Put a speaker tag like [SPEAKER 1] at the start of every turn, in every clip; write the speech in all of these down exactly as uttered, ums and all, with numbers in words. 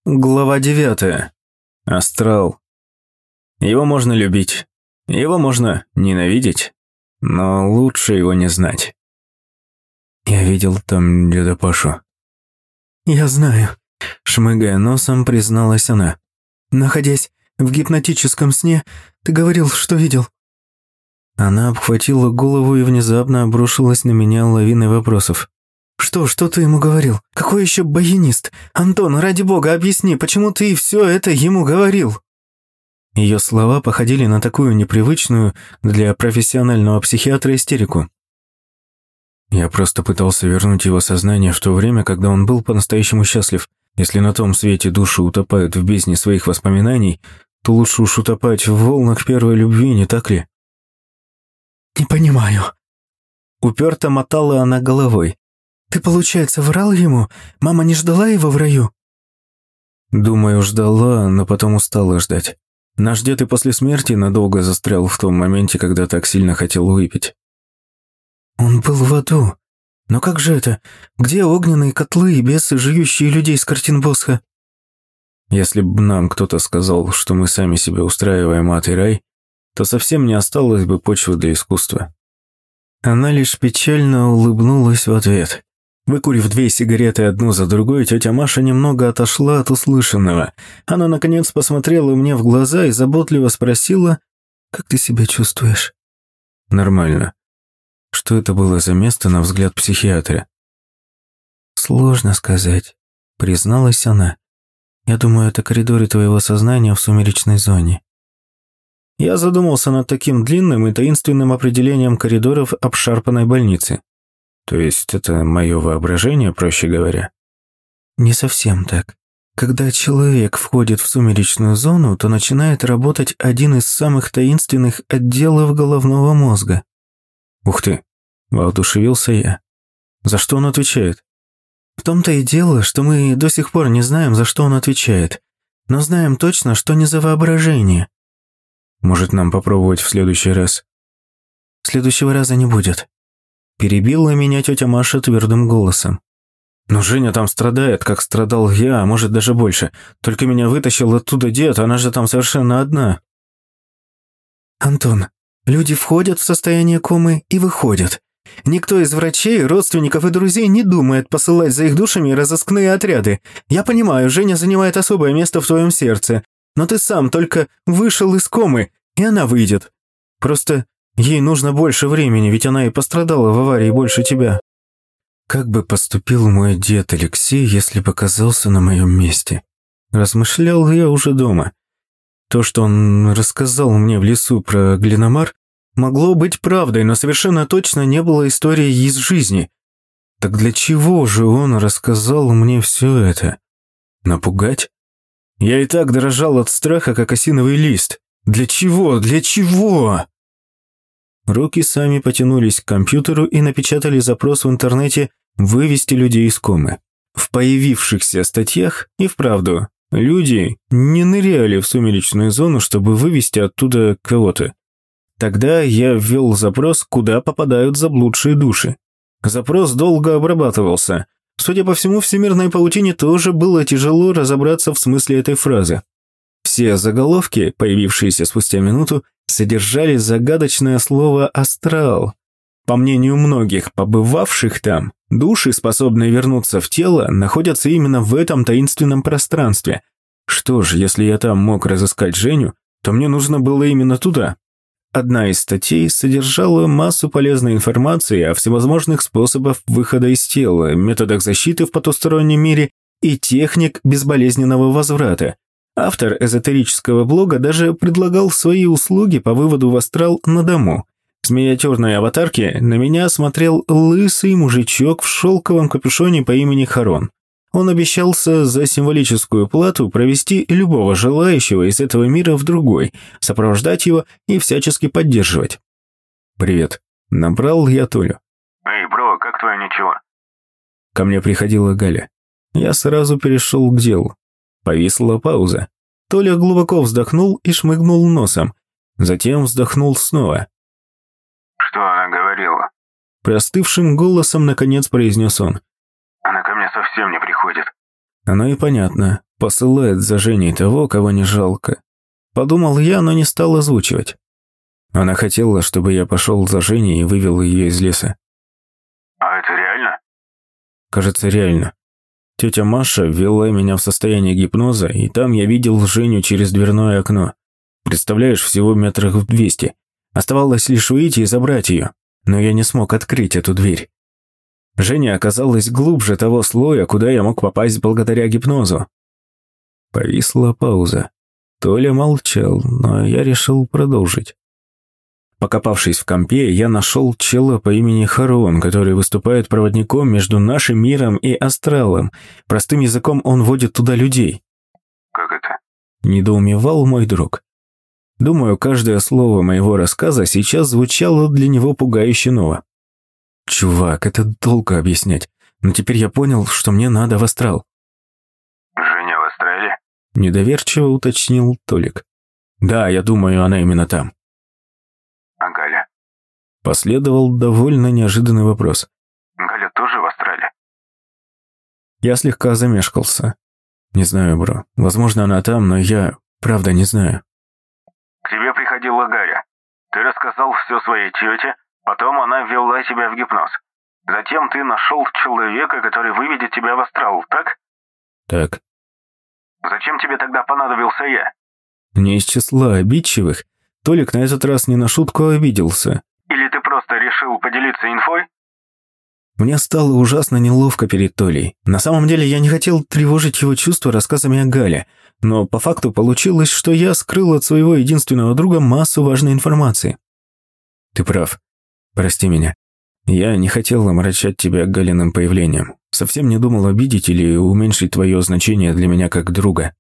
[SPEAKER 1] Глава девятая. Астрал. Его можно любить, его можно ненавидеть, но лучше его не знать. Я видел там деда Пашу.
[SPEAKER 2] Я знаю,
[SPEAKER 1] Шмыгая носом, призналась она.
[SPEAKER 2] Находясь в гипнотическом сне, ты говорил, что видел.
[SPEAKER 1] Она обхватила голову и внезапно обрушилась на меня лавиной вопросов.
[SPEAKER 2] Что, что ты ему говорил? Какой еще баянист? Антон, ради бога, объясни, почему ты все это ему говорил?
[SPEAKER 1] Ее слова походили на такую непривычную для профессионального психиатра истерику. Я просто пытался вернуть его сознание в то время, когда он был по-настоящему счастлив. Если на том свете души утопают в бездне своих воспоминаний, то лучше уж утопать в волнах первой любви, не так ли?
[SPEAKER 2] Не понимаю.
[SPEAKER 1] Уперто мотала она головой.
[SPEAKER 2] Ты, получается, врал ему? Мама не ждала его в раю?
[SPEAKER 1] Думаю, ждала, но потом устала ждать. Наш дед и после смерти надолго застрял в том моменте, когда так сильно хотел выпить.
[SPEAKER 2] Он был в аду. Но как же это? Где огненные котлы и бесы, жующие людей с картин Босха?
[SPEAKER 1] Если бы нам кто-то сказал, что мы сами себе устраиваем ад и рай, то совсем не осталось бы почвы для искусства. Она лишь печально улыбнулась в ответ. Выкурив две сигареты одну за другой, тетя Маша немного отошла от услышанного. Она, наконец, посмотрела мне в глаза и заботливо спросила:
[SPEAKER 2] «Как ты себя чувствуешь?»
[SPEAKER 1] «Нормально». Что это было за место, на взгляд психиатра?
[SPEAKER 2] «Сложно сказать», — призналась она. «Я думаю, это коридоры твоего сознания в сумеречной зоне».
[SPEAKER 1] Я задумался над таким длинным и таинственным определением коридоров обшарпанной больницы. То есть это мое воображение, проще говоря?
[SPEAKER 2] Не совсем так. Когда человек входит в сумеречную зону, то начинает работать один из самых таинственных отделов головного мозга.
[SPEAKER 1] Ух ты, воодушевился я. За что он отвечает?
[SPEAKER 2] В том-то и дело, что мы до сих пор не знаем, за что он отвечает, но знаем точно, что не за воображение.
[SPEAKER 1] Может, нам попробовать в следующий раз?
[SPEAKER 2] Следующего раза не будет.
[SPEAKER 1] Перебила меня тетя Маша твердым голосом. Но Женя там страдает, как страдал я, а может даже больше. Только меня вытащил оттуда дед, она же там совершенно одна.
[SPEAKER 2] Антон, люди входят в состояние комы и выходят. Никто из врачей, родственников и друзей не думает посылать за их душами разыскные отряды. Я понимаю, Женя занимает особое место в твоем сердце, но ты сам только вышел из комы, и она выйдет. Просто ей нужно больше времени, ведь она и пострадала в аварии больше тебя.
[SPEAKER 1] Как бы поступил мой дед Алексей, если бы оказался на моем месте? Размышлял я уже дома. То, что он рассказал мне в лесу про Глиномар, могло быть правдой, но совершенно точно не было истории из жизни. Так для чего же он рассказал мне все это? Напугать? Я и так дрожал от страха, как осиновый лист. Для чего? Для чего? Руки сами потянулись к компьютеру и напечатали запрос в интернете «Вывести людей из комы». В появившихся статьях и вправду люди не ныряли в сумеречную зону, чтобы вывести оттуда кого-то. Тогда я ввел запрос, куда попадают заблудшие души. Запрос долго обрабатывался. Судя по всему, всемирной паутине тоже было тяжело разобраться в смысле этой фразы. Все заголовки, появившиеся спустя минуту, содержали загадочное слово «астрал». По мнению многих побывавших там, души, способные вернуться в тело, находятся именно в этом таинственном пространстве. Что ж, если я там мог разыскать Женю, то мне нужно было именно туда. Одна из статей содержала массу полезной информации о всевозможных способах выхода из тела, методах защиты в потустороннем мире и техник безболезненного возврата. Автор эзотерического блога даже предлагал свои услуги по выводу в астрал на дому. С миниатюрной аватарки на меня смотрел лысый мужичок в шелковом капюшоне по имени Харон. Он обещался за символическую плату провести любого желающего из этого мира в другой, сопровождать его и всячески поддерживать. «Привет». Набрал я Толю.
[SPEAKER 3] «Эй, бро, как твое ничего?»
[SPEAKER 1] Ко мне приходила Галя. Я сразу перешел к делу. Повисла пауза. Толя глубоко вздохнул и шмыгнул носом. Затем вздохнул снова.
[SPEAKER 3] «Что она говорила?»
[SPEAKER 1] Простывшим голосом наконец произнес он.
[SPEAKER 3] «Она ко мне совсем не приходит».
[SPEAKER 1] Оно и понятно. посылает за Женей того, кого не жалко. Подумал я, но не стал озвучивать. Она хотела, чтобы я пошел за Женей и вывел ее из леса.
[SPEAKER 3] А это реально?
[SPEAKER 1] Кажется, реально. Тетя Маша ввела меня в состояние гипноза, и там я видел Женю через дверное окно. Представляешь, всего метрах в двести. Оставалось лишь выйти и забрать ее, но я не смог открыть эту дверь. Женя оказалась глубже того слоя, куда я мог попасть благодаря гипнозу. Повисла пауза. Толя молчал, но я решил продолжить. Покопавшись в компе, я нашел чела по имени Харон, который выступает проводником между нашим миром и астралом. Простым языком он водит туда людей.
[SPEAKER 3] Как это?
[SPEAKER 1] Недоумевал мой друг. Думаю, каждое слово моего рассказа сейчас звучало для него пугающе ново. Чувак, это долго объяснять, но теперь я понял, что мне надо в астрал.
[SPEAKER 3] Женя в астрале?
[SPEAKER 1] Недоверчиво уточнил Толик. Да, я думаю, она именно там.
[SPEAKER 3] А Галя?
[SPEAKER 1] Последовал довольно неожиданный вопрос.
[SPEAKER 3] Галя тоже в астрале?
[SPEAKER 1] Я слегка замешкался. Не знаю, бро. Возможно, она там, но я, правда, не знаю.
[SPEAKER 3] К тебе приходила Галя. Ты рассказал все своей тете, потом она ввела тебя в гипноз. Затем ты нашел человека, который выведет тебя в астрал, так?
[SPEAKER 1] Так.
[SPEAKER 3] Зачем тебе тогда понадобился я?
[SPEAKER 1] Не из числа обидчивых. Толик на этот раз не на шутку обиделся.
[SPEAKER 3] Или ты просто решил поделиться инфой?
[SPEAKER 1] Мне стало ужасно неловко перед Толей. На самом деле я не хотел тревожить его чувства рассказами о Гале, но по факту получилось, что я скрыл от своего единственного друга массу важной информации. Ты прав. Прости меня. Я не хотел омрачать тебя Галиным появлением. Совсем не думал обидеть или уменьшить твое значение для меня как друга.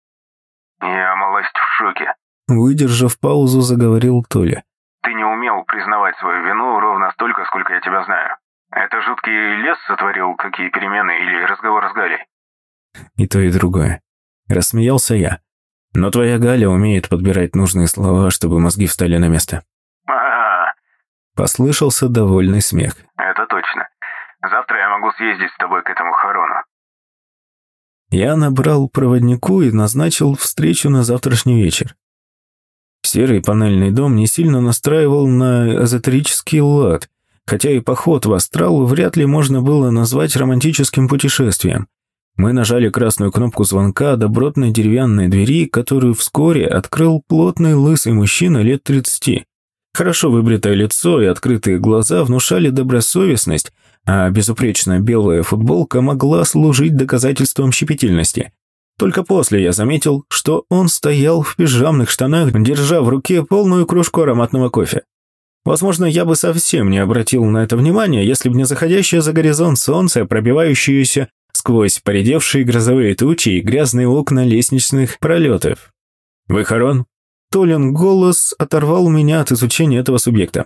[SPEAKER 3] Я малость в шоке.
[SPEAKER 1] Выдержав паузу, заговорил Толя.
[SPEAKER 3] Ты не умел признавать свою вину ровно столько, сколько я тебя знаю. Это жуткий лес сотворил какие перемены или разговор с Галей?
[SPEAKER 1] И то, и другое. Рассмеялся я. Но твоя Галя умеет подбирать нужные слова, чтобы мозги встали на место.
[SPEAKER 3] А-а-а.
[SPEAKER 1] Послышался довольный смех.
[SPEAKER 3] Это точно. Завтра я могу съездить с тобой к этому Харону.
[SPEAKER 1] Я набрал проводнику и назначил встречу на завтрашний вечер. Серый панельный дом не сильно настраивал на эзотерический лад, хотя и поход в астрал вряд ли можно было назвать романтическим путешествием. Мы нажали красную кнопку звонка добротной деревянной двери, которую вскоре открыл плотный лысый мужчина лет тридцати. Хорошо выбритое лицо и открытые глаза внушали добросовестность, а безупречно белая футболка могла служить доказательством щепетильности. Только после я заметил, что он стоял в пижамных штанах, держа в руке полную кружку ароматного кофе. Возможно, я бы совсем не обратил на это внимания, если бы не заходящее за горизонт солнце, пробивающееся сквозь поредевшие грозовые тучи и грязные окна лестничных пролетов. «Вы Харон?» Толин голос оторвал меня от изучения этого субъекта.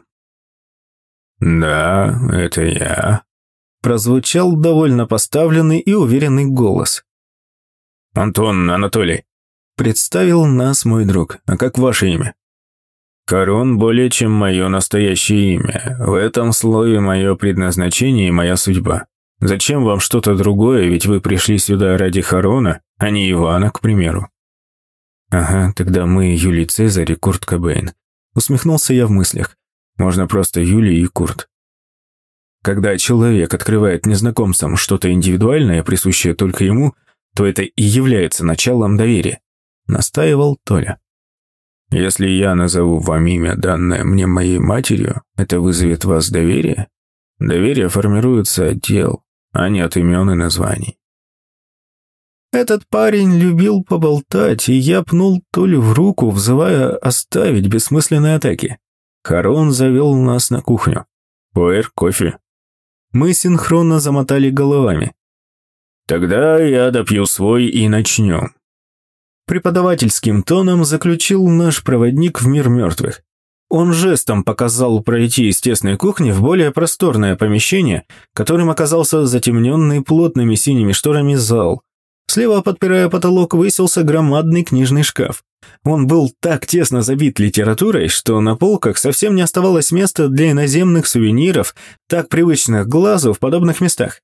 [SPEAKER 1] «Да, это я», – прозвучал довольно поставленный и уверенный голос. «Антон, Анатолий», – представил нас мой друг. «А как ваше имя?» «Харон более чем мое настоящее имя. В этом слое мое предназначение и моя судьба. Зачем вам что-то другое, ведь вы пришли сюда ради Харона, а не Ивана, к примеру». «Ага, тогда мы Юлий Цезарь и Курт Кобейн». Усмехнулся я в мыслях. Можно просто Юлий и Курт. Когда человек открывает незнакомцам что-то индивидуальное, присущее только ему, то это и является началом доверия, настаивал Толя. Если я назову вам имя, данное мне моей матерью, это вызовет в вас доверие? Доверие формируется от дел, а не от имен и названий. Этот парень любил поболтать, и я пнул Толю в руку, взывая оставить бессмысленные атаки. Харон завел нас на кухню. «Пуэр, кофе». Мы синхронно замотали головами. «Тогда я допью свой и начнем». Преподавательским тоном заключил наш проводник в мир мертвых. Он жестом показал пройти из тесной кухни в более просторное помещение, которым оказался затемненный плотными синими шторами зал. Слева, подпирая потолок, высился громадный книжный шкаф. Он был так тесно забит литературой, что на полках совсем не оставалось места для иноземных сувениров, так привычных глазу в подобных местах.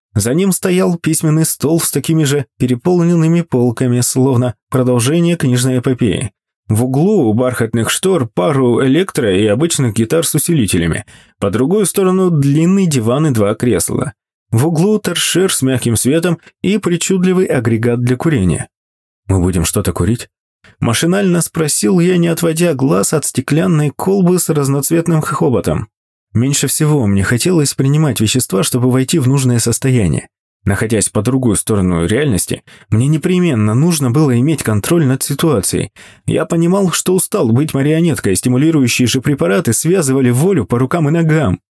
[SPEAKER 2] За ним стоял письменный стол с такими же переполненными полками, словно продолжение книжной эпопеи. В углу у бархатных штор пару электро- и обычных гитар с усилителями. По другую сторону длинный диван и два кресла. В углу торшер с мягким светом и причудливый агрегат для курения. «Мы будем что-то курить?» Машинально спросил я, не отводя глаз от стеклянной колбы с разноцветным хоботом. Меньше всего мне хотелось принимать вещества, чтобы войти в нужное состояние. Находясь по другую сторону реальности, мне непременно нужно было иметь контроль над ситуацией. Я понимал, что устал быть марионеткой, стимулирующие же препараты связывали волю по рукам и ногам.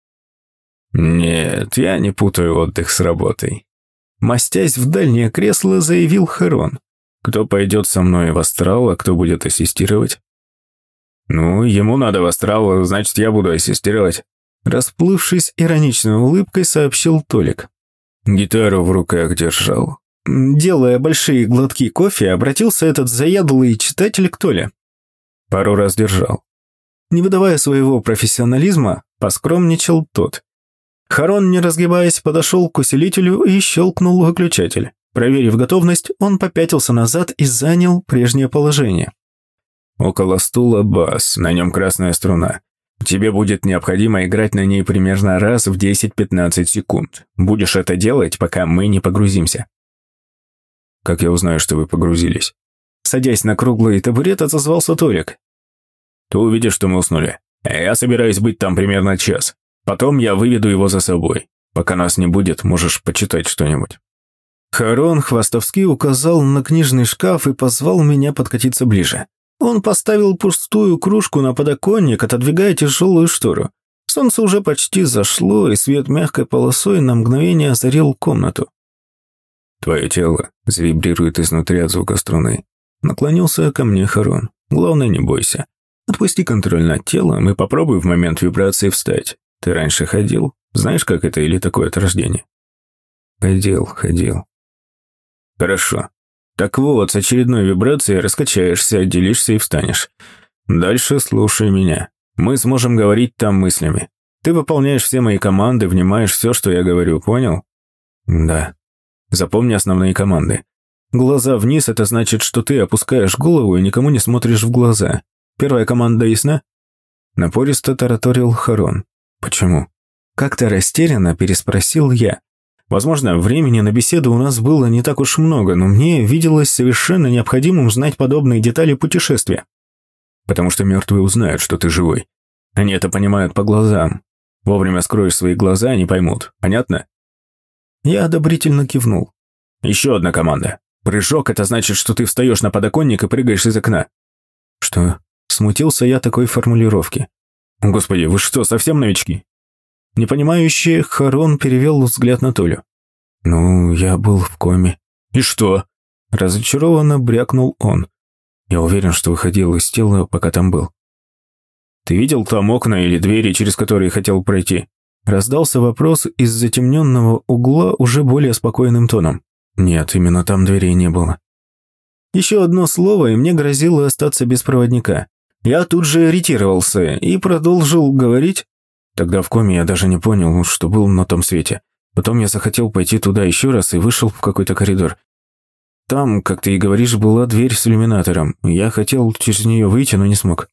[SPEAKER 1] «Нет, я не путаю отдых с работой», – мастясь в дальнее кресло, заявил Харон. «Кто пойдет со мной в астрал, а кто будет ассистировать?» «Ну, ему надо в астрал, значит, я буду ассистировать», – расплывшись ироничной улыбкой, сообщил Толик. Гитару в руках держал.
[SPEAKER 2] Делая большие глотки кофе, обратился этот заядлый читатель к Толе.
[SPEAKER 1] Пару раз держал.
[SPEAKER 2] Не выдавая своего профессионализма, поскромничал тот. Харон, не разгибаясь, подошел к усилителю и щелкнул выключатель. Проверив готовность, он попятился назад и занял прежнее положение.
[SPEAKER 1] Около стула бас, на нем красная струна. Тебе будет необходимо играть на ней примерно раз в десять-пятнадцать секунд. Будешь это делать, пока мы не погрузимся. Как я узнаю, что вы погрузились?
[SPEAKER 2] Садясь на круглый табурет, отозвался Толик.
[SPEAKER 1] Ты увидишь, что мы уснули. Я собираюсь быть там примерно час. Потом я выведу его за собой. Пока нас не будет, можешь почитать что-нибудь.
[SPEAKER 2] Харон хвастовски указал на книжный шкаф и позвал меня подкатиться ближе. Он поставил пустую кружку на подоконник, отодвигая тяжелую штору. Солнце уже почти зашло, и свет мягкой полосой на мгновение озарил комнату.
[SPEAKER 1] «Твое тело завибрирует изнутри от звука струны». Наклонился ко мне Харон. «Главное, не бойся. Отпусти контроль над телом и попробуй в момент вибрации встать. Ты раньше ходил? Знаешь, как это или такое от рождения?» «Ходил, ходил». «Хорошо. Так вот, с очередной вибрацией раскачаешься, отделишься и встанешь. Дальше слушай меня. Мы сможем говорить там мыслями. Ты выполняешь все мои команды, внимаешь все, что я говорю, понял?» «Да». Запомни основные команды. Глаза вниз – это значит, что ты опускаешь голову и никому не смотришь в глаза. Первая команда ясна?» Напористо тараторил Харон. «Почему?» Как-то растерянно переспросил я. Возможно, времени на беседу у нас было не так уж много, но мне виделось совершенно необходимым знать подобные детали путешествия. Потому что мертвые узнают, что ты живой. Они это понимают по глазам. Вовремя скроешь свои глаза, они поймут. Понятно? Я одобрительно кивнул. Еще одна команда. Прыжок – это значит, что ты встаешь на подоконник и прыгаешь из окна. Что? Смутился я такой формулировки. Господи, вы что, совсем новички? Непонимающий Харон перевел взгляд на Толю. «Ну, я был в коме». «И что?» Разочарованно брякнул он. «Я уверен, что выходил из тела, пока там был». «Ты видел там окна или двери, через которые хотел пройти?» Раздался вопрос из затемненного угла уже более спокойным тоном. «Нет, именно там дверей не было». Еще одно слово, и мне грозило остаться без проводника. Я тут же ирритировался и продолжил говорить. Тогда в коме я даже не понял, что был на том свете. Потом я захотел пойти туда еще раз и вышел в какой-то коридор. Там, как ты и говоришь, была дверь с иллюминатором. Я хотел через нее выйти, но не смог.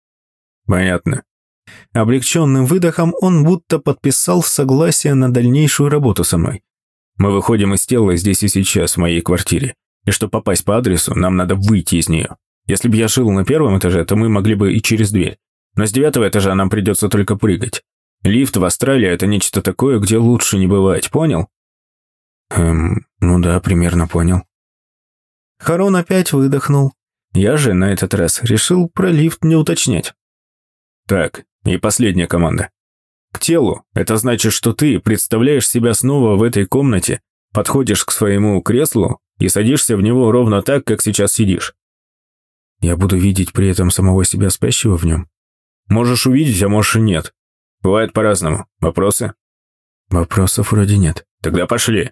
[SPEAKER 1] Понятно. Облегченным выдохом он будто подписал согласие на дальнейшую работу со мной. Мы выходим из тела здесь и сейчас, в моей квартире. И чтобы попасть по адресу, нам надо выйти из нее. Если бы я жил на первом этаже, то мы могли бы и через дверь. Но с девятого этажа нам придется только прыгать. Лифт в Австралии – это нечто такое, где лучше не бывать, понял? Эм, ну да, примерно понял. Харон опять выдохнул. Я же на этот раз решил про лифт не уточнять. Так, и последняя команда. К телу – это значит, что ты представляешь себя снова в этой комнате, подходишь к своему креслу и садишься в него ровно так, как сейчас сидишь. Я буду видеть при этом самого себя спящего в нем? Можешь увидеть, а можешь и нет. Бывает по-разному. Вопросы? Вопросов вроде нет. Тогда пошли.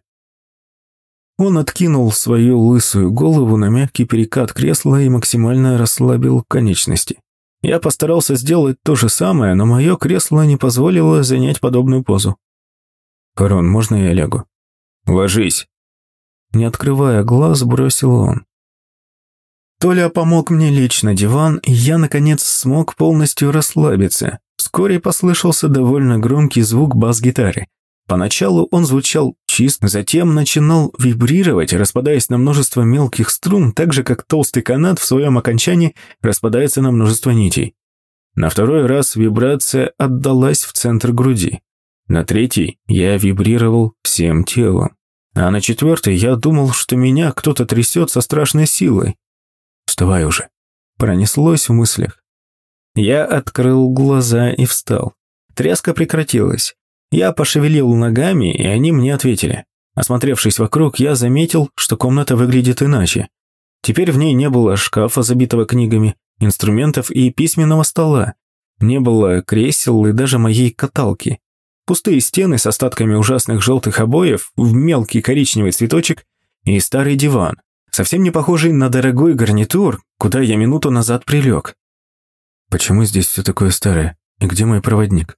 [SPEAKER 1] Он откинул свою лысую голову на мягкий перекат кресла и максимально расслабил конечности. Я постарался сделать то же самое, но мое кресло не позволило занять подобную позу. «Харон, можно я лягу?» Ложись!» Не открывая глаз, бросил он. Толя помог мне лечь на диван, и я, наконец, смог полностью расслабиться. Вскоре послышался довольно громкий звук бас-гитары. Поначалу он звучал чисто, затем начинал вибрировать, распадаясь на множество мелких струн, так же, как толстый канат в своем окончании распадается на множество нитей. На второй раз вибрация отдалась в центр груди. На третий я вибрировал всем телом. А на четвертый я думал, что меня кто-то трясет со страшной силой. «Вставай уже!» Пронеслось в мыслях. Я открыл глаза и встал. Тряска прекратилась. Я пошевелил ногами, и они мне ответили. Осмотревшись вокруг, я заметил, что комната выглядит иначе. Теперь в ней не было шкафа, забитого книгами, инструментов и письменного стола. Не было кресел и даже моей каталки. Пустые стены с остатками ужасных желтых обоев, в мелкий коричневый цветочек и старый диван, совсем не похожий на дорогой гарнитур, куда я минуту назад прилег. Почему здесь все такое старое? И где мой проводник?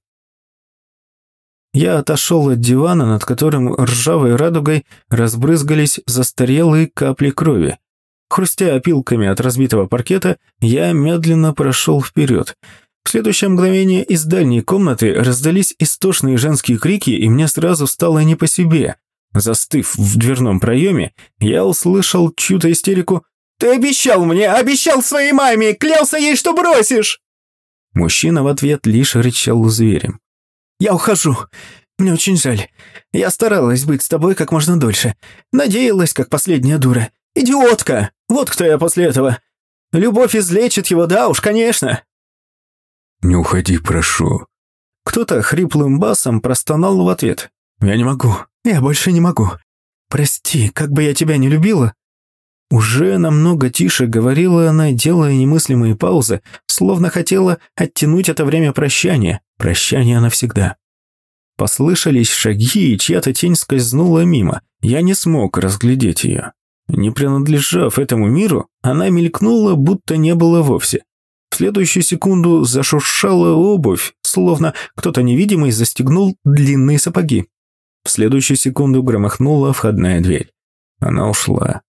[SPEAKER 1] Я отошел от дивана, над которым ржавой радугой разбрызгались застарелые капли крови. Хрустя опилками от разбитого паркета, я медленно прошел вперед. В следующее мгновение из дальней комнаты раздались истошные женские крики, и мне сразу стало не по себе. Застыв в дверном проеме, я услышал чью-то истерику: «Ты обещал мне, обещал своей маме, клялся ей, что бросишь!» Мужчина в ответ лишь рычал зверем. «Я ухожу. Мне очень жаль. Я старалась быть с тобой как можно дольше. Надеялась, как последняя дура. Идиотка! Вот кто я после этого. Любовь излечит его, да уж, конечно!» «Не уходи, прошу».
[SPEAKER 2] Кто-то хриплым басом простонал в ответ. «Я не могу. Я больше не могу. Прости, как бы я тебя не любила». Уже намного тише говорила она, делая немыслимые паузы, словно хотела оттянуть это время прощания. Прощание навсегда. Послышались шаги, и чья-то тень скользнула мимо. Я не смог разглядеть ее. Не принадлежав этому миру, она мелькнула, будто не было вовсе. В следующую секунду зашуршала обувь, словно кто-то невидимый застегнул длинные сапоги. В следующую секунду громыхнула входная дверь. Она ушла.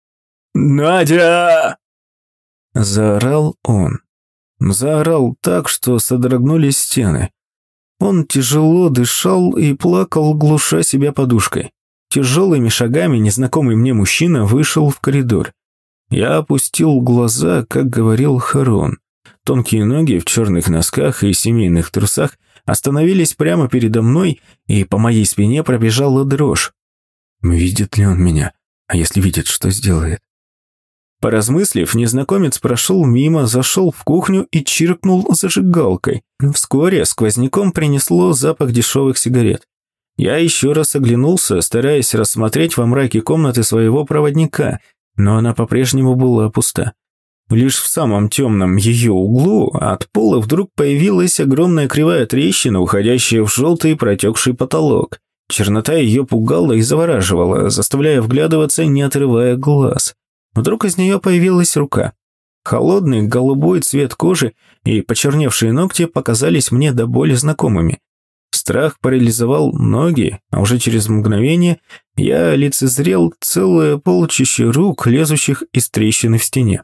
[SPEAKER 2] «Надя!» Заорал он. Заорал так, что содрогнулись стены. Он тяжело дышал и плакал, глуша себя подушкой. Тяжелыми шагами незнакомый мне мужчина вышел в коридор. Я опустил глаза, как говорил Харон. Тонкие ноги в черных носках и семейных трусах остановились прямо передо мной, и по моей спине пробежала дрожь. Видит ли он меня? А если видит, что сделает? Поразмыслив, незнакомец прошел мимо, зашел в кухню и чиркнул зажигалкой. Вскоре сквозняком принесло запах дешевых сигарет. Я еще раз оглянулся, стараясь рассмотреть во мраке комнаты своего проводника, но она по-прежнему была пуста. Лишь в самом темном ее углу от пола вдруг появилась огромная кривая трещина, уходящая в желтый протекший потолок. Чернота ее пугала и завораживала, заставляя вглядываться, не отрывая глаз. Вдруг из нее появилась рука. Холодный голубой цвет кожи и почерневшие ногти показались мне до боли знакомыми. Страх парализовал ноги, а уже через мгновение я лицезрел целое полчище рук, лезущих из трещины в стене.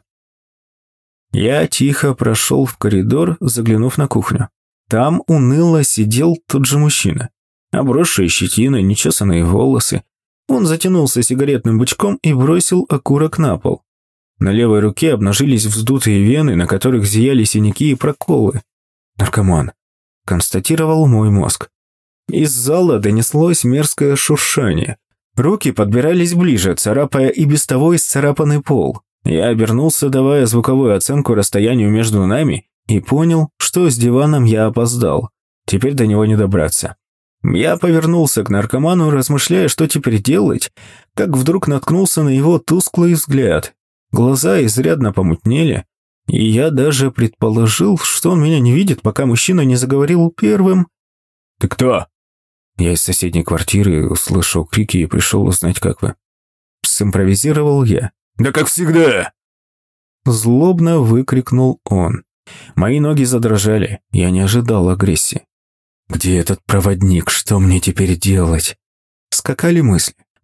[SPEAKER 2] Я тихо прошел в коридор, заглянув на кухню. Там уныло сидел тот же мужчина. Обросшие щетиной, нечесанные волосы. Он затянулся сигаретным бычком и бросил окурок на пол. На левой руке обнажились вздутые вены, на которых зияли синяки и проколы. «Наркоман», – констатировал мой мозг. Из зала донеслось мерзкое шуршание. Руки подбирались ближе, царапая и без того исцарапанный пол. Я обернулся, давая звуковую оценку расстоянию между нами, и понял, что с диваном я опоздал. Теперь до него не добраться. Я повернулся к наркоману, размышляя, что теперь делать, как вдруг наткнулся на его тусклый взгляд. Глаза изрядно помутнели, и я даже предположил, что он меня не видит, пока мужчина не заговорил первым. «Ты кто?» Я из соседней квартиры услышал крики и пришел узнать, как вы. Симпровизировал я. «Да как всегда!» Злобно выкрикнул он. Мои ноги задрожали, я не ожидал агрессии. «Где этот проводник? Что мне теперь делать?» Скакали мысли.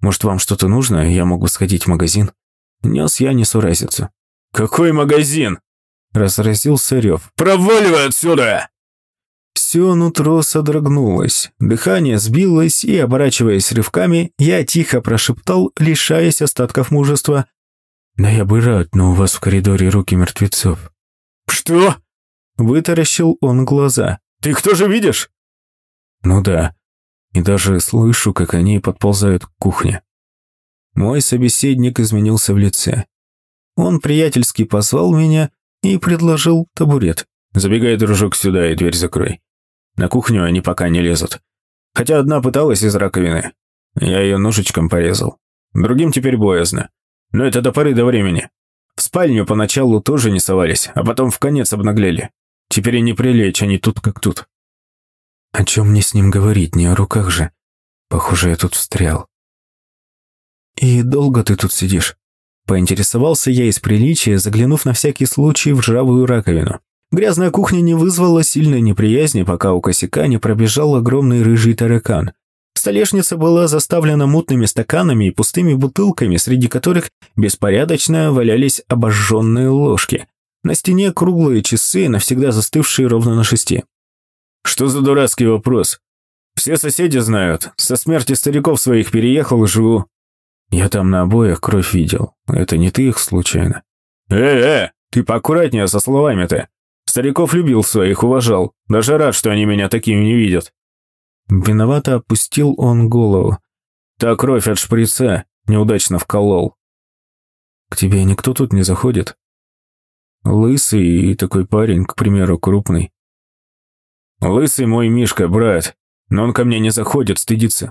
[SPEAKER 1] Может, вам что-то нужно? Я могу сходить в магазин». Нес я несуразицу.
[SPEAKER 4] «Какой магазин?»
[SPEAKER 1] Разразился рев.
[SPEAKER 4] «Проваливай отсюда!»
[SPEAKER 1] Все нутро содрогнулось, дыхание сбилось, и, оборачиваясь рывками, я тихо прошептал, лишаясь остатков мужества: «Да я бы рад, но у вас в коридоре руки мертвецов».
[SPEAKER 4] «Что?»
[SPEAKER 1] Вытаращил он глаза.
[SPEAKER 4] «Ты кто же видишь?»
[SPEAKER 1] «Ну да, и даже слышу, как они подползают к кухне». Мой собеседник изменился в лице. Он приятельски позвал меня и предложил табурет.
[SPEAKER 4] «Забегай, дружок, сюда и дверь закрой. На кухню они пока не лезут. Хотя одна пыталась из раковины. Я ее ножичком порезал. Другим теперь боязно. Но это до поры до времени. В спальню поначалу тоже не совались, а потом вконец обнаглели. Теперь и не прилечь, они тут как тут».
[SPEAKER 1] «О чем мне с ним говорить, не о руках же? Похоже, я тут встрял». «И долго ты тут сидишь?» Поинтересовался я из приличия, заглянув на всякий случай в ржавую раковину. Грязная кухня не вызвала сильной неприязни, пока у косяка не пробежал огромный рыжий таракан. Столешница была заставлена мутными стаканами и пустыми бутылками, среди которых беспорядочно валялись обожженные ложки. На стене круглые часы, навсегда застывшие ровно на шести.
[SPEAKER 4] «Что за дурацкий вопрос? Все соседи знают. Со смерти стариков своих переехал и живу».
[SPEAKER 1] «Я там на обоях кровь видел. Это не ты их случайно?»
[SPEAKER 4] «Э-э, ты поаккуратнее со словами-то. Стариков любил своих, уважал. Даже рад, что они меня таким не видят».
[SPEAKER 1] Виновато опустил он голову.
[SPEAKER 4] «Та кровь от шприца. Неудачно вколол».
[SPEAKER 1] «К тебе никто тут не заходит?» «Лысый и такой парень, к примеру, крупный».
[SPEAKER 4] «Лысый мой Мишка, брат. Но он ко мне не заходит, стыдится».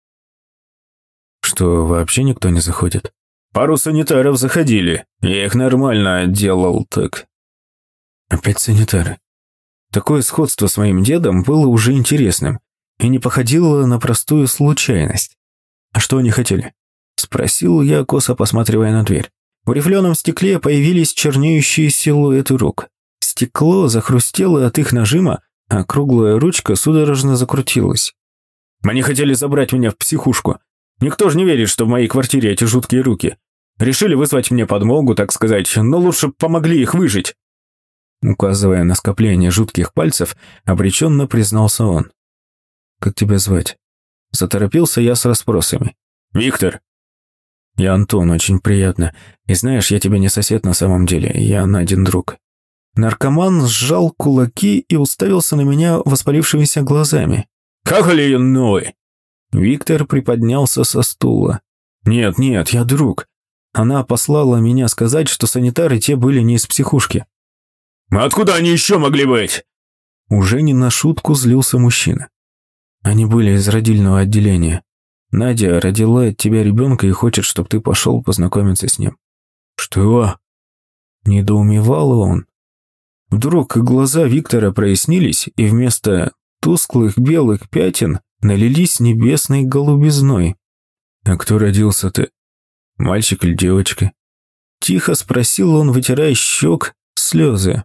[SPEAKER 1] «Что, вообще никто не заходит?»
[SPEAKER 4] «Пару санитаров заходили. Я их нормально отделал, так».
[SPEAKER 1] «Опять санитары?» Такое сходство с моим дедом было уже интересным и не походило на простую случайность. «А что они хотели?» Спросил я, косо посматривая на дверь. В рифленом стекле появились чернеющие силуэты рук. Стекло захрустело от их нажима, а круглая ручка судорожно закрутилась.
[SPEAKER 4] «Они хотели забрать меня в психушку. Никто же не верит, что в моей квартире эти жуткие руки. Решили вызвать мне подмогу, так сказать, но лучше помогли их выжить».
[SPEAKER 1] Указывая на скопление жутких пальцев, обреченно признался он. «Как тебя звать?» Заторопился я с расспросами.
[SPEAKER 4] «Виктор».
[SPEAKER 1] «Я Антон, очень приятно. И знаешь, я тебе не сосед на самом деле, я Надин друг». Наркоман сжал кулаки и уставился на меня воспалившимися глазами.
[SPEAKER 4] «Как ли новый?»
[SPEAKER 1] Виктор приподнялся со стула. «Нет, нет, я друг. Она послала меня сказать, что санитары те были не из психушки».
[SPEAKER 4] «А откуда они еще могли быть?»
[SPEAKER 1] Уже не на шутку злился мужчина. «Они были из родильного отделения. Надя родила от тебя ребенка и хочет, чтобы ты пошел познакомиться с ним».
[SPEAKER 4] «Что?»
[SPEAKER 1] Недоумевал он. Вдруг глаза Виктора прояснились, и вместо тусклых белых пятен налились небесной голубизной. «А кто родился-то? Мальчик или девочка?» Тихо спросил он, вытирая щек слезы.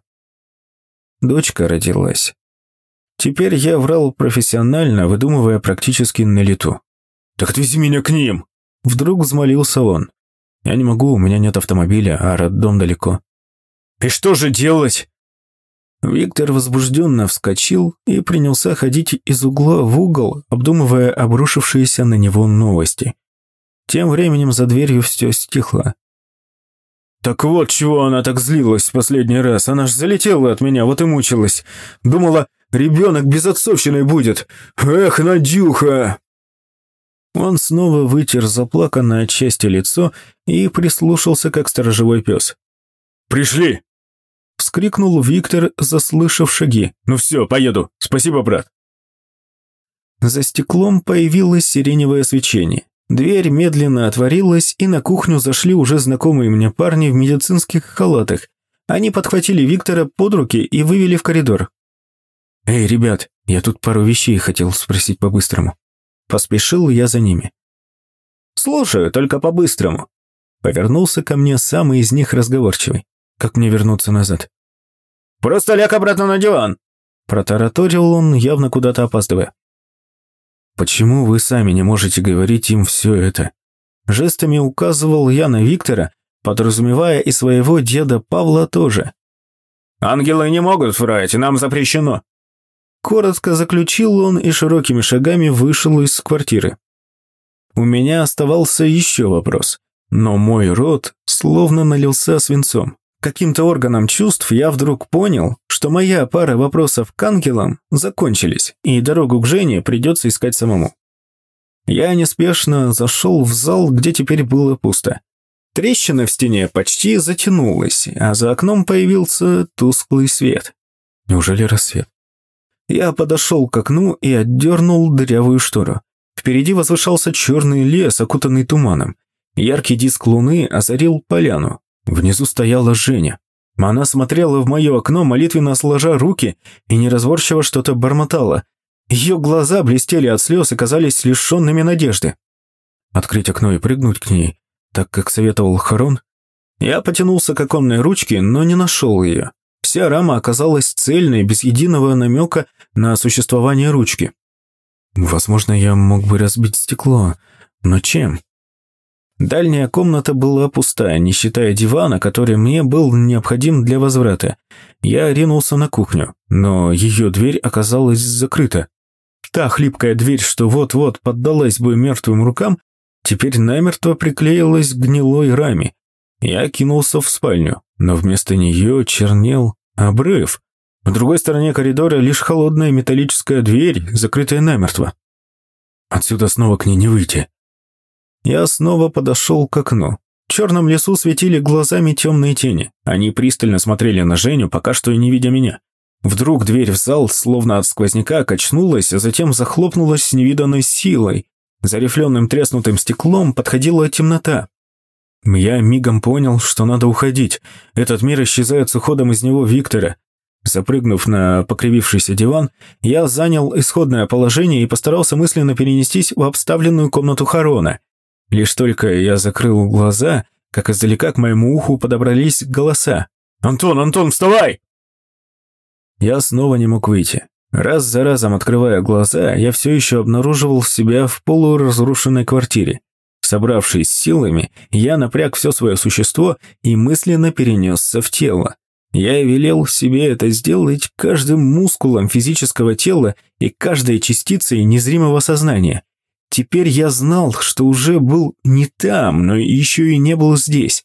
[SPEAKER 1] Дочка родилась. Теперь я врал профессионально, выдумывая практически на лету.
[SPEAKER 4] «Так отвези меня к ним!»
[SPEAKER 1] Вдруг взмолился он. «Я не могу, у меня нет автомобиля, а роддом далеко».
[SPEAKER 4] «И что же делать?»
[SPEAKER 1] Виктор возбужденно вскочил и принялся ходить из угла в угол, обдумывая обрушившиеся на него новости. Тем временем за дверью все стихло.
[SPEAKER 4] «Так вот, чего она так злилась в последний раз. Она ж залетела от меня, вот и мучилась. Думала, ребенок безотцовщиной будет. Эх, Надюха!»
[SPEAKER 1] Он снова вытер заплаканное от счастья лицо и прислушался, как сторожевой пес.
[SPEAKER 4] «Пришли!»
[SPEAKER 1] — вскрикнул Виктор, заслышав шаги.
[SPEAKER 4] «Ну все, поеду. Спасибо, брат».
[SPEAKER 1] За стеклом появилось сиреневое свечение. Дверь медленно отворилась, и на кухню зашли уже знакомые мне парни в медицинских халатах. Они подхватили Виктора под руки и вывели в коридор. «Эй, ребят, я тут пару вещей хотел спросить по-быстрому». Поспешил я за ними.
[SPEAKER 4] «Слушаю, только по-быстрому».
[SPEAKER 1] Повернулся ко мне самый из них разговорчивый. «Как мне вернуться назад?»
[SPEAKER 4] «Просто ляг обратно на диван»,
[SPEAKER 1] – протараторил он, явно куда-то опаздывая. «Почему вы сами не можете говорить им все это? Жестами указывал я на Виктора, подразумевая и своего деда Павла тоже.
[SPEAKER 4] «Ангелы не могут врать, нам запрещено».
[SPEAKER 1] Коротко заключил он и широкими шагами вышел из квартиры. У меня оставался еще вопрос, но мой рот словно налился свинцом. Каким-то органом чувств я вдруг понял, что моя пара вопросов к ангелам закончились, и дорогу к Жене придется искать самому. Я неспешно зашел в зал, где теперь было пусто. Трещина в стене почти затянулась, а за окном появился тусклый свет. Неужели рассвет? Я подошел к окну и отдернул дырявую штору. Впереди возвышался черный лес, окутанный туманом. Яркий диск луны озарил поляну. Внизу стояла Женя. Она смотрела в мое окно, молитвенно сложа руки, и неразборчиво что-то бормотала. Ее глаза блестели от слез и казались лишенными надежды. Открыть окно и прыгнуть к ней, так как советовал Харон. Я потянулся к оконной ручке, но не нашел ее. Вся рама оказалась цельной, без единого намека на существование ручки. Возможно, я мог бы разбить стекло, но чем? Дальняя комната была пустая, не считая дивана, который мне был необходим для возврата. Я ринулся на кухню, но ее дверь оказалась закрыта. Та хлипкая дверь, что вот-вот поддалась бы мертвым рукам, теперь намертво приклеилась к гнилой раме. Я кинулся в спальню, но вместо нее чернел обрыв. В другой стороне коридора лишь холодная металлическая дверь, закрытая намертво. Отсюда снова к ней не выйти. Я снова подошел к окну. В черном лесу светили глазами темные тени. Они пристально смотрели на Женю, пока что и не видя меня. Вдруг дверь в зал, словно от сквозняка, качнулась, а затем захлопнулась с невиданной силой. За рифленым треснутым стеклом подходила темнота. Я мигом понял, что надо уходить. Этот мир исчезает с уходом из него Виктора. Запрыгнув на покривившийся диван, я занял исходное положение и постарался мысленно перенестись в обставленную комнату Харона. Лишь только я закрыл глаза, как издалека к моему уху подобрались голоса. «Антон, Антон, вставай!» Я снова не мог выйти. Раз за разом открывая глаза, я все еще обнаруживал себя в полуразрушенной квартире. Собравшись силами, я напряг все свое существо и мысленно перенесся в тело. Я велел себе это сделать каждым мускулом физического тела и каждой частицей незримого сознания. Теперь я знал, что уже был не там, но еще и не был здесь.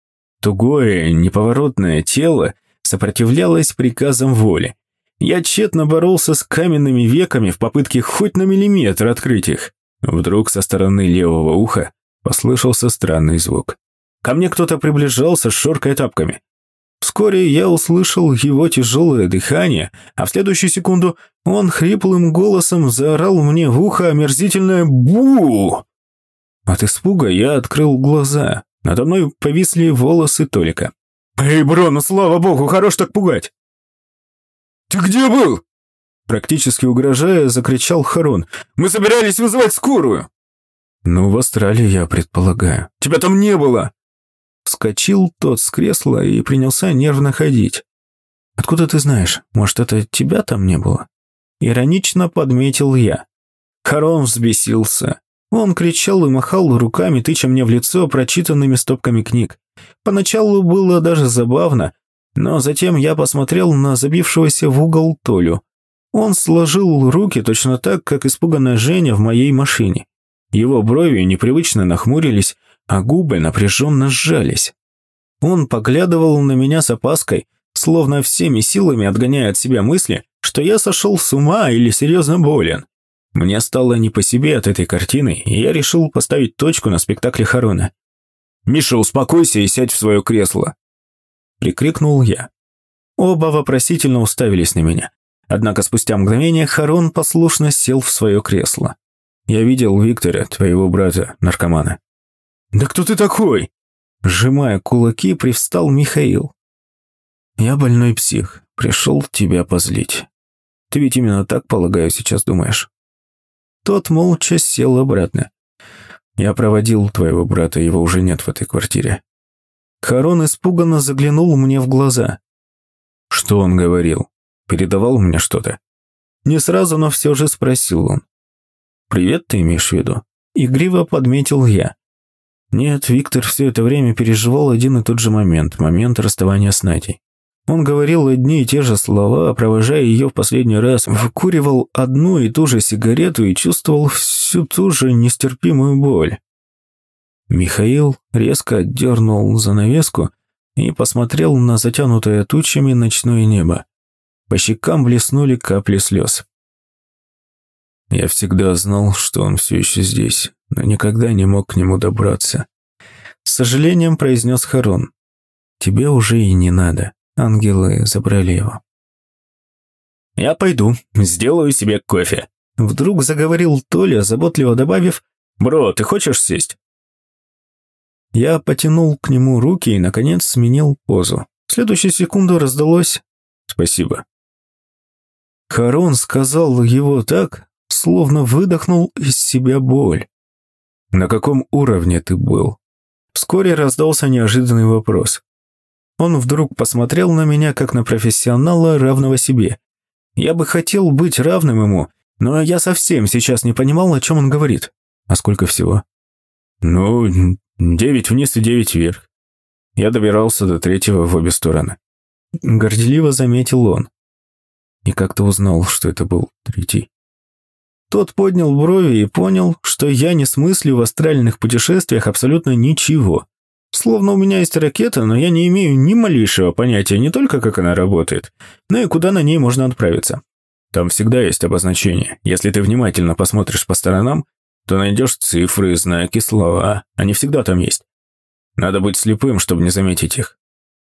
[SPEAKER 1] Тугое, неповоротное тело сопротивлялось приказам воли. Я тщетно боролся с каменными веками в попытке хоть на миллиметр открыть их. Вдруг со стороны левого уха послышался странный звук. Ко мне кто-то приближался, шоркая тапками. Вскоре я услышал его тяжелое дыхание, а в следующую секунду он хриплым голосом заорал мне в ухо омерзительное «Бу!». От испуга я открыл глаза. Надо мной повисли волосы Толика. «Эй, бро, ну слава богу, хорош так пугать!» «Ты где был?» Практически угрожая, закричал Харон. «Мы собирались вызывать скорую!» «Ну, в Австралии, я предполагаю». «Тебя там не было!» Вскочил тот с кресла и принялся нервно ходить. «Откуда ты знаешь? Может, это тебя там не было?» Иронично подметил я. Харон взбесился. Он кричал и махал руками, тыча мне в лицо прочитанными стопками книг. Поначалу было даже забавно, но затем я посмотрел на забившегося в угол Толю. Он сложил руки точно так, как испуганная Женя в моей машине. Его брови непривычно нахмурились, а губы напряженно сжались. Он поглядывал на меня с опаской, словно всеми силами отгоняя от себя мысли, что я сошел с ума или серьезно болен. Мне стало не по себе от этой картины, и я решил поставить точку на спектакле Харона. «Миша, успокойся и сядь в свое кресло!» Прикрикнул я. Оба вопросительно уставились на меня. Однако спустя мгновение Харон послушно сел в свое кресло. «Я видел Виктора, твоего брата, наркомана». «Да кто ты такой?» Сжимая кулаки, привстал Михаил. «Я больной псих, пришел тебя позлить. Ты ведь именно так, полагаю, сейчас думаешь?» Тот молча сел обратно. «Я проводил твоего брата, его уже нет в этой квартире». Харон испуганно заглянул мне в глаза. «Что он говорил? Передавал мне что-то?» Не сразу, но все же спросил он. «Привет, ты имеешь в виду?» Игриво подметил я. Нет, Виктор все это время переживал один и тот же момент, момент расставания с Надей. Он говорил одни и те же слова, провожая ее в последний раз, выкуривал одну и ту же сигарету и чувствовал всю ту же нестерпимую боль. Михаил резко отдернул занавеску и посмотрел на затянутое тучами ночное небо. По щекам блеснули капли слез. Я всегда знал, что он все еще здесь, но никогда не мог к нему добраться. С сожалением произнес Харон. Тебе уже и не надо. Ангелы забрали его.
[SPEAKER 4] Я пойду, сделаю себе кофе.
[SPEAKER 1] Вдруг заговорил Толя, заботливо добавив:
[SPEAKER 4] Бро, ты хочешь сесть?
[SPEAKER 1] Я потянул к нему руки и, наконец, сменил позу. В следующую секунду раздалось:
[SPEAKER 4] Спасибо.
[SPEAKER 1] Харон сказал его так, словно выдохнул из себя боль. «На каком уровне ты был?» Вскоре раздался неожиданный вопрос. Он вдруг посмотрел на меня, как на профессионала, равного себе. Я бы хотел быть равным ему, но я совсем сейчас не понимал, о чем он говорит. А сколько всего?
[SPEAKER 4] Ну, девять вниз и девять вверх. Я добирался до третьего в обе стороны.
[SPEAKER 1] Горделиво заметил он. И как ты узнал, что это был третий? Тот поднял брови и понял, что я не смыслю в астральных путешествиях абсолютно ничего. Словно у меня есть ракета, но я не имею ни малейшего понятия не только, как она работает, но и куда на ней можно отправиться.
[SPEAKER 4] Там всегда есть обозначение. Если ты внимательно посмотришь по сторонам, то найдешь цифры, знаки, слова. Они всегда там есть. Надо быть слепым, чтобы не заметить их.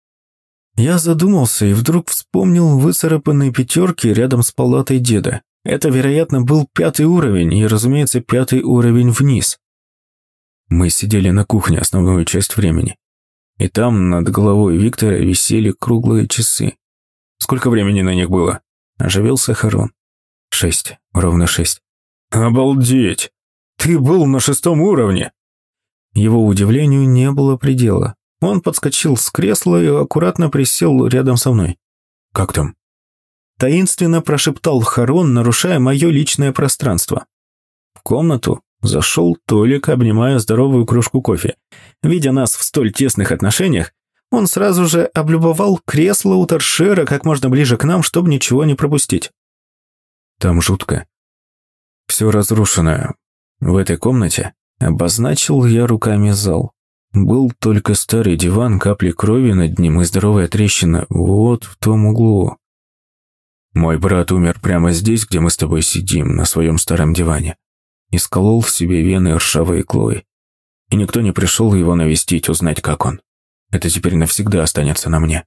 [SPEAKER 1] Я задумался и вдруг вспомнил выцарапанные пятерки рядом с палатой деда. Это, вероятно, был пятый уровень, и, разумеется, пятый уровень вниз. Мы сидели на кухне основную часть времени. И там над головой Виктора висели круглые часы.
[SPEAKER 4] Сколько времени на них было?
[SPEAKER 1] Оживился Харон. Шесть. Ровно шесть.
[SPEAKER 4] Обалдеть! Ты был на шестом уровне!
[SPEAKER 1] Его удивлению не было предела. Он подскочил с кресла и аккуратно присел рядом со мной.
[SPEAKER 4] Как там?
[SPEAKER 1] Таинственно прошептал Харон, нарушая мое личное пространство. В комнату зашел Толик, обнимая здоровую кружку кофе. Видя нас в столь тесных отношениях, он сразу же облюбовал кресло у торшера как можно ближе к нам, чтобы ничего не пропустить.
[SPEAKER 4] Там жутко. Все разрушено. В этой комнате обозначил я руками зал. Был только старый диван, капли крови над ним и здоровая трещина вот в том углу. Мой брат умер прямо здесь, где мы с тобой сидим, на своем старом диване. И сколол в себе вены ржавой иглой. И никто не пришел его навестить, узнать, как он. Это теперь навсегда останется на мне.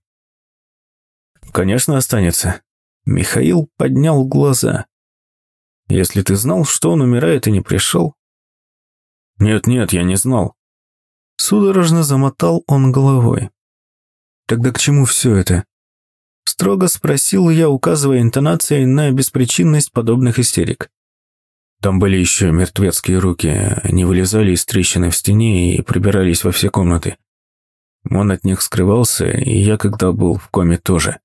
[SPEAKER 1] Конечно, останется. Михаил поднял глаза. Если ты знал, что он умирает и не пришел...
[SPEAKER 4] Нет-нет, я не знал.
[SPEAKER 1] Судорожно замотал он головой. Тогда к чему все это? Строго спросил я, указывая интонацией на беспричинность подобных истерик.
[SPEAKER 4] Там были еще мертвецкие руки. Они вылезали из трещины в стене и пробирались во все комнаты. Он от них скрывался, и я, когда был в коме, тоже.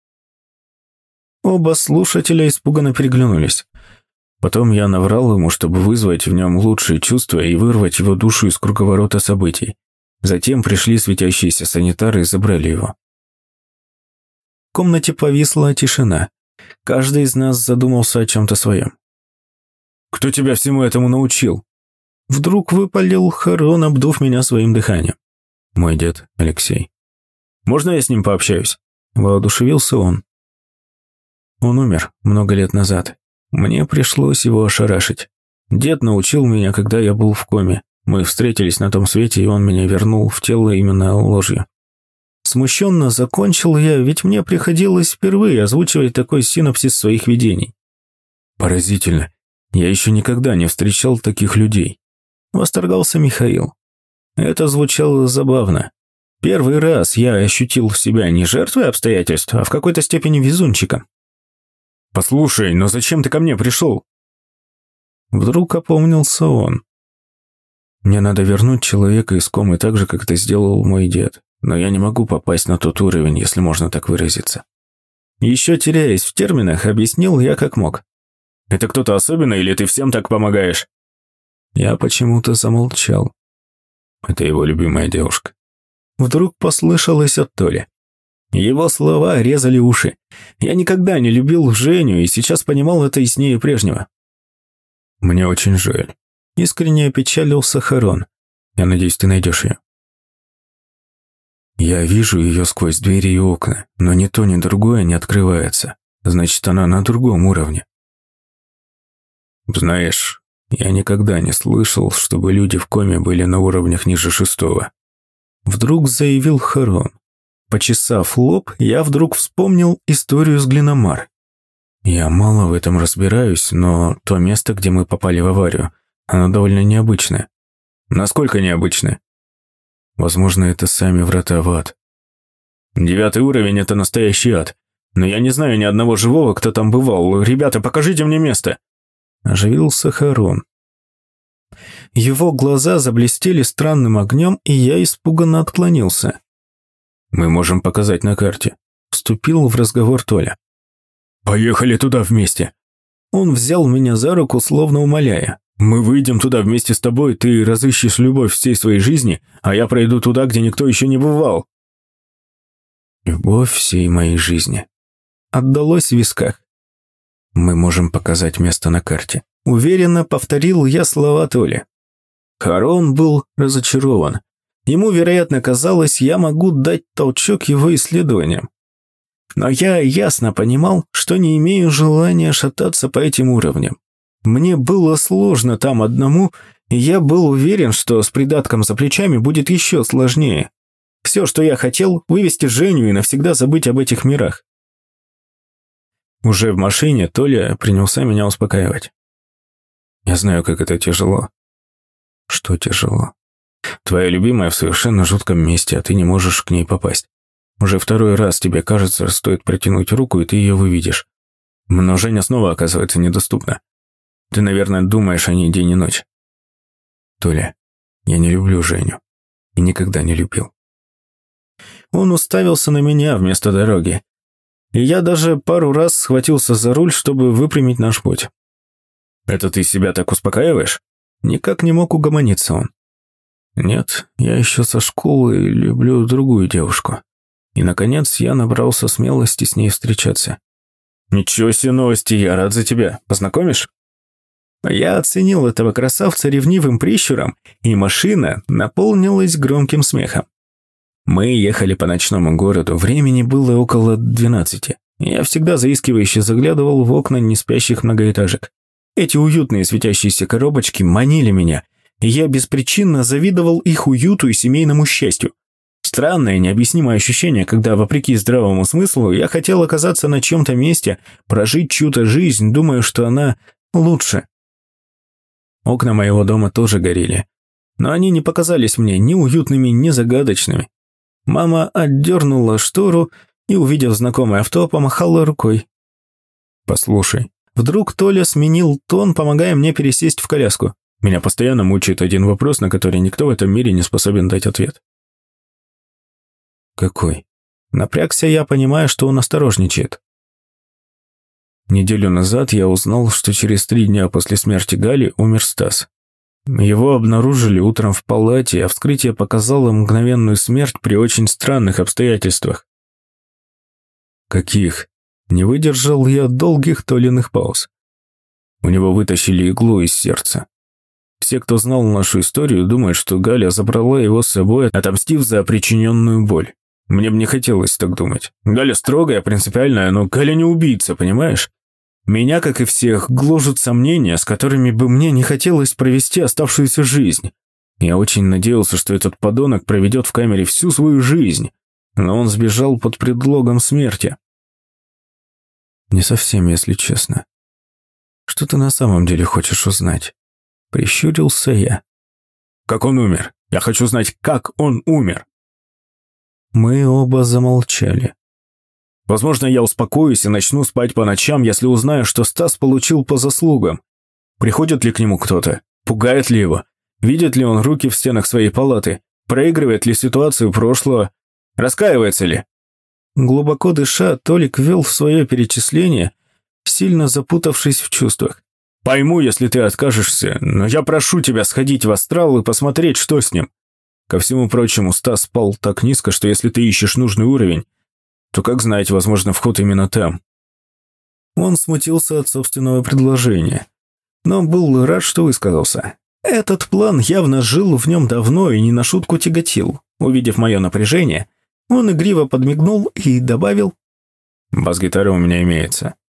[SPEAKER 1] Оба слушателя испуганно переглянулись.
[SPEAKER 4] Потом я наврал ему, чтобы вызвать в нем лучшие чувства и вырвать его душу из круговорота событий. Затем пришли светящиеся санитары и забрали его.
[SPEAKER 1] В комнате повисла тишина. Каждый из нас задумался о чем-то своем.
[SPEAKER 4] «Кто тебя всему этому научил?»
[SPEAKER 1] Вдруг выпалил Харон, обдув меня своим дыханием.
[SPEAKER 4] «Мой дед, Алексей.
[SPEAKER 1] Можно я с ним пообщаюсь?» Воодушевился он. Он умер много лет назад. Мне пришлось его ошарашить. Дед научил меня, когда я был в коме. Мы встретились на том свете, и он меня вернул в тело именно ложью. Смущенно закончил я, ведь мне приходилось впервые озвучивать такой синопсис своих видений.
[SPEAKER 4] «Поразительно. Я еще никогда не встречал таких людей»,
[SPEAKER 1] — восторгался Михаил. Это звучало забавно. Первый раз я ощутил себя не жертвой обстоятельств, а в какой-то степени везунчиком.
[SPEAKER 4] «Послушай, но зачем ты ко мне пришел?»
[SPEAKER 1] Вдруг опомнился он.
[SPEAKER 4] «Мне надо вернуть человека из комы так же, как это сделал мой дед. Но я не могу попасть на тот уровень, если можно так выразиться».
[SPEAKER 1] Еще теряясь в терминах, объяснил я как мог.
[SPEAKER 4] «Это кто-то особенный или ты всем так помогаешь?»
[SPEAKER 1] Я почему-то замолчал.
[SPEAKER 4] Это его любимая девушка.
[SPEAKER 1] Вдруг послышалось от Толи. Его слова резали уши. Я никогда не любил Женю и сейчас понимал это яснее прежнего.
[SPEAKER 4] Мне очень жаль.
[SPEAKER 1] Искренне опечалился Харон.
[SPEAKER 4] Я надеюсь, ты найдешь ее. Я вижу ее сквозь двери и окна, но ни то, ни другое не открывается. Значит, она на другом уровне. Знаешь, я никогда не слышал, чтобы люди в коме были на уровнях ниже шестого.
[SPEAKER 1] Вдруг заявил Харон. Почесав лоб, я вдруг вспомнил историю с Глиномар.
[SPEAKER 4] Я мало в этом разбираюсь, но то место, где мы попали в аварию, оно довольно необычное. Насколько необычное? Возможно, это сами врата в ад. Девятый уровень – это настоящий ад. Но я не знаю ни одного живого, кто там бывал. Ребята, покажите мне место.
[SPEAKER 1] Оживился Харон. Его глаза заблестели странным огнем, и я испуганно отклонился.
[SPEAKER 4] Мы можем показать на карте.
[SPEAKER 1] Вступил в разговор Толя.
[SPEAKER 4] Поехали туда вместе.
[SPEAKER 1] Он взял меня за руку, словно умоляя.
[SPEAKER 4] Мы выйдем туда вместе с тобой, ты разыщешь любовь всей своей жизни, а я пройду туда, где никто еще не бывал.
[SPEAKER 1] Любовь всей моей жизни. Отдалось в висках.
[SPEAKER 4] Мы можем показать место на карте.
[SPEAKER 1] Уверенно повторил я слова Толи. Харон был разочарован. Ему, вероятно, казалось, я могу дать толчок его исследованиям. Но я ясно понимал, что не имею желания шататься по этим уровням. Мне было сложно там одному, и я был уверен, что с придатком за плечами будет еще сложнее. Все, что я хотел, вывести Женю и навсегда забыть об этих мирах.
[SPEAKER 4] Уже в машине Толя принялся меня успокаивать. Я знаю, как это тяжело.
[SPEAKER 1] Что тяжело?
[SPEAKER 4] Твоя любимая в совершенно жутком месте, а ты не можешь к ней попасть. Уже второй раз тебе кажется, стоит протянуть руку, и ты ее выведешь. Но Женя снова оказывается недоступна. Ты, наверное, думаешь о ней день и ночь.
[SPEAKER 1] Толя, я не люблю Женю. И никогда не любил. Он уставился на меня вместо дороги. И я даже пару раз схватился за руль, чтобы выпрямить наш путь.
[SPEAKER 4] Это ты себя так успокаиваешь?
[SPEAKER 1] Никак не мог угомониться он. Нет, я еще со школы люблю другую девушку. И, наконец, я набрался смелости с ней встречаться.
[SPEAKER 4] Ничего себе новости, я рад за тебя. Познакомишь?
[SPEAKER 1] Я оценил этого красавца ревнивым прищуром, и машина наполнилась громким смехом. Мы ехали по ночному городу, времени было около двенадцати. Я всегда заискивающе заглядывал в окна неспящих многоэтажек. Эти уютные светящиеся коробочки манили меня, и я беспричинно завидовал их уюту и семейному счастью. Странное, необъяснимое ощущение, когда, вопреки здравому смыслу, я хотел оказаться на чьем-то месте, прожить чью-то жизнь, думая, что она лучше. Окна моего дома тоже горели, но они не показались мне ни уютными, ни загадочными. Мама отдернула штору и, увидев знакомое авто, помахала рукой.
[SPEAKER 4] «Послушай».
[SPEAKER 1] Вдруг Толя сменил тон, помогая мне пересесть в коляску.
[SPEAKER 4] Меня постоянно мучает один вопрос, на который никто в этом мире не способен дать ответ.
[SPEAKER 1] «Какой?» Напрягся я, понимая, что он осторожничает.
[SPEAKER 4] Неделю назад я узнал, что через три дня после смерти Гали умер Стас. Его обнаружили утром в палате, а вскрытие показало мгновенную смерть при очень странных обстоятельствах.
[SPEAKER 1] «Каких?» Не выдержал я долгих Толиных пауз.
[SPEAKER 4] У него вытащили иглу из сердца. Все, кто знал нашу историю, думают, что Галя забрала его с собой, отомстив за причиненную боль. Мне бы не хотелось так думать. Галя строгая, принципиальная, но Галя не убийца, понимаешь? Меня, как и всех, гложут сомнения, с которыми бы мне не хотелось провести оставшуюся жизнь. Я очень надеялся, что этот подонок проведет в камере всю свою жизнь, но он сбежал под предлогом смерти.
[SPEAKER 1] Не совсем, если честно. Что ты на самом деле хочешь узнать? Прищурился я.
[SPEAKER 4] Как он умер? Я хочу знать, как он умер.
[SPEAKER 1] Мы оба замолчали.
[SPEAKER 4] Возможно, я успокоюсь и начну спать по ночам, если узнаю, что Стас получил по заслугам. Приходит ли к нему кто-то? Пугает ли его? Видит ли он руки в стенах своей палаты? Проигрывает ли ситуацию прошлого? Раскаивается ли?
[SPEAKER 1] Глубоко дыша, Толик вел в свое перечисление, сильно запутавшись в чувствах.
[SPEAKER 4] «Пойму, если ты откажешься, но я прошу тебя сходить в астрал и посмотреть, что с ним. Ко всему прочему, Стас спал так низко, что если ты ищешь нужный уровень, то, как знать, возможно, вход именно там».
[SPEAKER 1] Он смутился от собственного предложения, но был рад, что высказался. Этот план явно жил в нем давно и не на шутку тяготил. Увидев мое напряжение, он игриво подмигнул и добавил:
[SPEAKER 4] «Бас-гитара у меня имеется.